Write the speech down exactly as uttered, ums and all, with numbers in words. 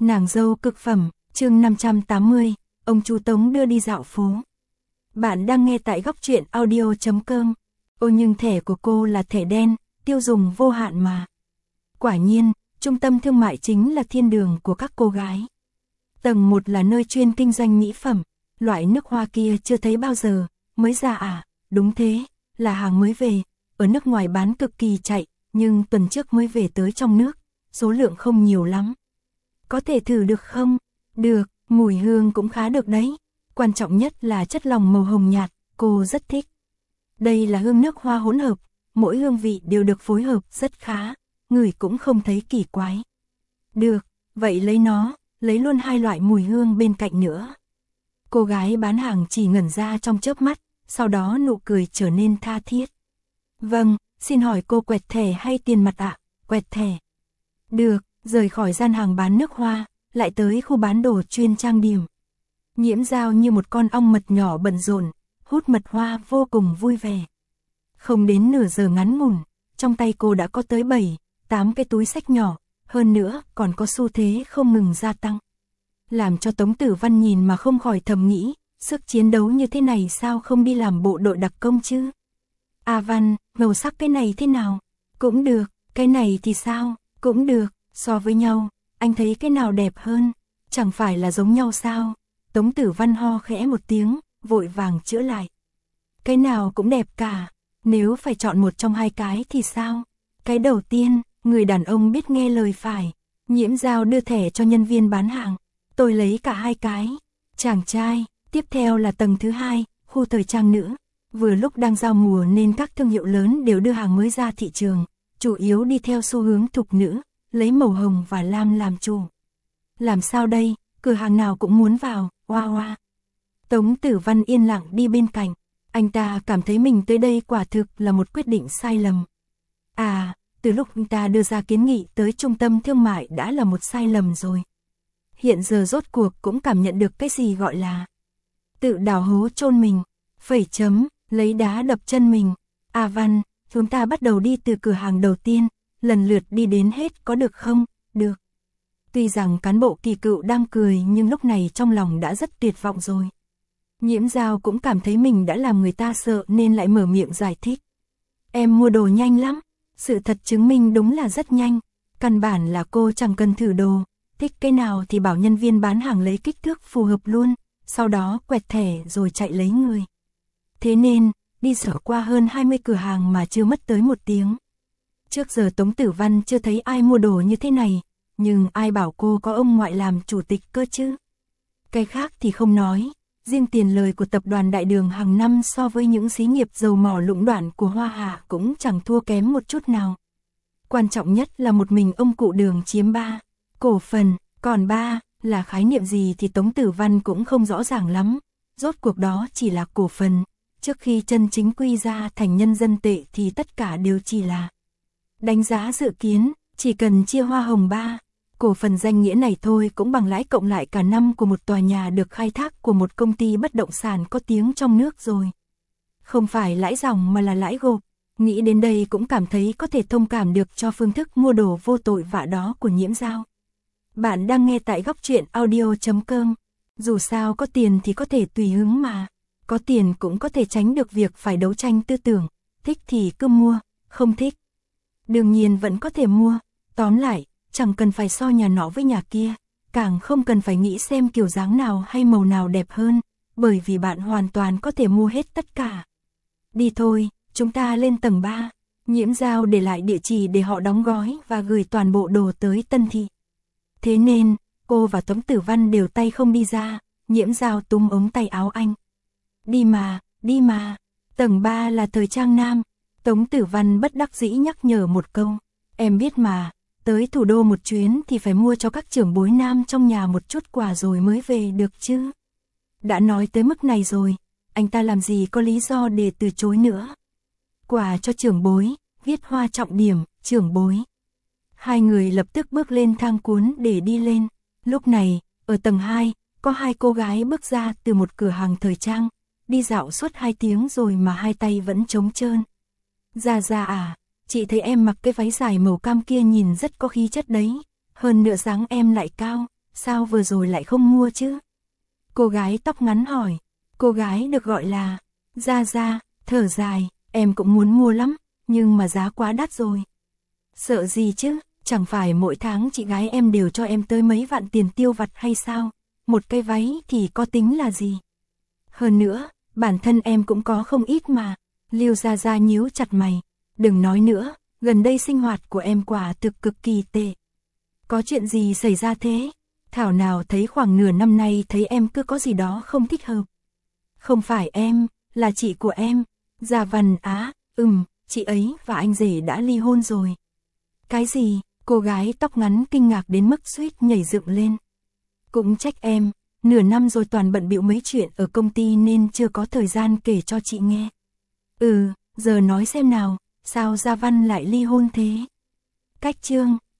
Nàng dâu cực phẩm, chương năm trăm tám mươi, ông chú Tống đưa đi dạo phố. Bạn đang nghe tại góc truyện audio chấm com. Ô nhưng thẻ của cô là thẻ đen, tiêu dùng vô hạn mà. Quả nhiên, trung tâm thương mại chính là thiên đường của các cô gái. Tầng một là nơi chuyên kinh doanh mỹ phẩm, loại nước hoa kia chưa thấy bao giờ, mới ra à, đúng thế, là hàng mới về, ở nước ngoài bán cực kỳ chạy, nhưng tuần trước mới về tới trong nước, số lượng không nhiều lắm. Có thể thử được không? Được, mùi hương cũng khá được đấy. Quan trọng nhất là chất lòng màu hồng nhạt, cô rất thích. Đây là hương nước hoa hỗn hợp, mỗi hương vị đều được phối hợp rất khá, ngửi cũng không thấy kỳ quái. Được, vậy lấy nó, lấy luôn hai loại mùi hương bên cạnh nữa. Cô gái bán hàng chỉ ngẩn ra trong chớp mắt, sau đó nụ cười trở nên tha thiết. Vâng, xin hỏi cô quẹt thẻ hay tiền mặt ạ? Quẹt thẻ. Được, rời khỏi gian hàng bán nước hoa, lại tới khu bán đồ chuyên trang điểm. Nhiễm Dao như một con ong mật nhỏ bận rộn, hút mật hoa vô cùng vui vẻ. Không đến nửa giờ ngắn ngủn, trong tay cô đã có tới bảy, tám cái túi xách nhỏ, hơn nữa còn có xu thế không ngừng gia tăng. Làm cho Tống Tử Văn nhìn mà không khỏi thầm nghĩ, sức chiến đấu như thế này sao không đi làm bộ đội đặc công chứ? A Văn, màu sắc cái này thế nào? Cũng được, cái này thì sao? Cũng được, so với nhau, anh thấy cái nào đẹp hơn? Chẳng phải là giống nhau sao? Tống Tử Văn ho khẽ một tiếng, vội vàng chữa lại. Cái nào cũng đẹp cả, nếu phải chọn một trong hai cái thì sao? Cái đầu tiên, người đàn ông biết nghe lời phải. Nhiễm Dao đưa thẻ cho nhân viên bán hàng. Tôi lấy cả hai cái. Chàng trai, tiếp theo là tầng thứ hai, khu thời trang nữ. Vừa lúc đang giao mùa nên các thương hiệu lớn đều đưa hàng mới ra thị trường, chủ yếu đi theo xu hướng thục nữ, lấy màu hồng và lam làm chủ. Làm sao đây, cửa hàng nào cũng muốn vào, oa oa. Tống Tử Văn yên lặng đi bên cạnh, anh ta cảm thấy mình tới đây quả thực là một quyết định sai lầm. À, từ lúc anh ta đưa ra kiến nghị tới trung tâm thương mại đã là một sai lầm rồi. Hiện giờ rốt cuộc cũng cảm nhận được cái gì gọi là tự đào hố chôn mình, phẩy chấm, lấy đá đập chân mình. A Văn, chúng ta bắt đầu đi từ cửa hàng đầu tiên, lần lượt đi đến hết có được không? Được. Tuy rằng cán bộ Kỳ Cựu đang cười nhưng lúc này trong lòng đã rất tuyệt vọng rồi. Nhiễm Dao cũng cảm thấy mình đã làm người ta sợ nên lại mở miệng giải thích. Em mua đồ nhanh lắm, sự thật chứng minh đúng là rất nhanh, căn bản là cô chẳng cần thử đồ, thích cái nào thì bảo nhân viên bán hàng lấy kích thước phù hợp luôn, sau đó quẹt thẻ rồi chạy lấy người. Thế nên, đi sở qua hơn hai mươi cửa hàng mà chưa mất tới một tiếng. Trước giờ Tống Tử Văn chưa thấy ai mua đồ như thế này, nhưng ai bảo cô có ông ngoại làm chủ tịch cơ chứ. Cái khác thì không nói, riêng tiền lời của tập đoàn Đại Đường hàng năm so với những xí nghiệp dầu mỏ lũng đoạn của Hoa Hạ cũng chẳng thua kém một chút nào. Quan trọng nhất là một mình ông cụ Đường chiếm ba cổ phần, còn ba là khái niệm gì thì Tống Tử Văn cũng không rõ ràng lắm, rốt cuộc đó chỉ là cổ phần, trước khi chân chính quy ra thành nhân dân tệ thì tất cả đều chỉ là đánh giá dự kiến, chỉ cần chia hoa hồng ba cổ phần danh nghĩa này thôi cũng bằng lãi cộng lại cả năm của một tòa nhà được khai thác của một công ty bất động sản có tiếng trong nước rồi. Không phải lãi dòng mà là lãi gộp, nghĩ đến đây cũng cảm thấy có thể thông cảm được cho phương thức mua đồ vô tội vạ đó của Nhiễm Dao. Bạn đang nghe tại góc truyện audio chấm com, dù sao có tiền thì có thể tùy hứng mà, có tiền cũng có thể tránh được việc phải đấu tranh tư tưởng, thích thì cứ mua, không thích. Đương nhiên vẫn có thể mua, tóm lại, chẳng cần phải so nhà nọ với nhà kia, càng không cần phải nghĩ xem kiểu dáng nào hay màu nào đẹp hơn, bởi vì bạn hoàn toàn có thể mua hết tất cả. Đi thôi, chúng ta lên tầng ba, Nhiễm Dao để lại địa chỉ để họ đóng gói và gửi toàn bộ đồ tới Tân Thị. Thế nên, cô và Tống Tử Văn đều tay không đi ra, Nhiễm Dao túm ống tay áo anh. Đi mà, đi mà, tầng ba là thời trang nam, Tống Tử Văn bất đắc dĩ nhắc nhở một câu, em biết mà, tới thủ đô một chuyến thì phải mua cho các trưởng bối nam trong nhà một chút quà rồi mới về được chứ. Đã nói tới mức này rồi, anh ta làm gì có lý do để từ chối nữa. Quà cho trưởng bối, viết hoa trọng điểm, trưởng bối. Hai người lập tức bước lên thang cuốn để đi lên. Lúc này, ở tầng hai, có hai cô gái bước ra từ một cửa hàng thời trang, đi dạo suốt hai tiếng rồi mà hai tay vẫn trống trơn. Gia Gia à, chị thấy em mặc cái váy dài màu cam kia nhìn rất có khí chất đấy, hơn nữa dáng em lại cao, sao vừa rồi lại không mua chứ? Cô gái tóc ngắn hỏi, cô gái được gọi là Gia Gia, thở dài, em cũng muốn mua lắm, nhưng mà giá quá đắt rồi. Sợ gì chứ, chẳng phải mỗi tháng chị gái em đều cho em tới mấy vạn tiền tiêu vặt hay sao? Một cái váy thì có tính là gì? Hơn nữa, bản thân em cũng có không ít mà. Lưu Gia Gia nhíu chặt mày, đừng nói nữa, gần đây sinh hoạt của em quả thực cực kỳ tệ. Có chuyện gì xảy ra thế? Thảo nào thấy khoảng nửa năm nay thấy em cứ có gì đó không thích hợp. Không phải em, là chị của em. Gia Văn á, ừm, chị ấy và anh rể đã ly hôn rồi. Cái gì? Cô gái tóc ngắn kinh ngạc đến mức suýt nhảy dựng lên. Cũng trách em, nửa năm rồi toàn bận bịu mấy chuyện ở công ty nên chưa có thời gian kể cho chị nghe. Ừ, giờ nói xem nào, sao Gia Văn lại ly hôn thế? Cách chương